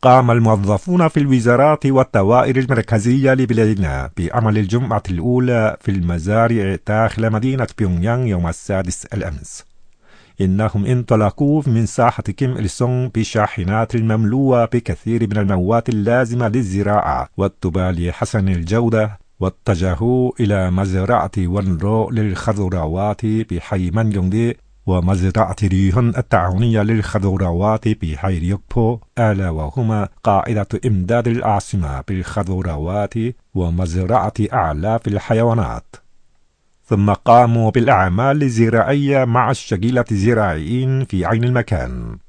قام الموظفون في الوزارات والدوائر المركزية لبلادنا بعمل الجمعة الأولى في المزارع داخل مدينة بيونغ يانغ يوم السادس الأمس. إنهم انطلقوا من ساحة كيم إل سونغ بشاحنات المملوءة بكثير من المواد اللازمة للزراعة والتبالي حسن الجودة، واتجهوا إلى مزرعة ونرو للخضروات بحي منيونغدي ومزرعة ريهون التعاونية للخضروات بحي ريوكبو، ألا وهما قاعدة إمداد العاصمة بالخضروات ومزرعة أعلاف الحيوانات. ثم قاموا بالأعمال الزراعية مع الشجيلة الزراعيين في عين المكان.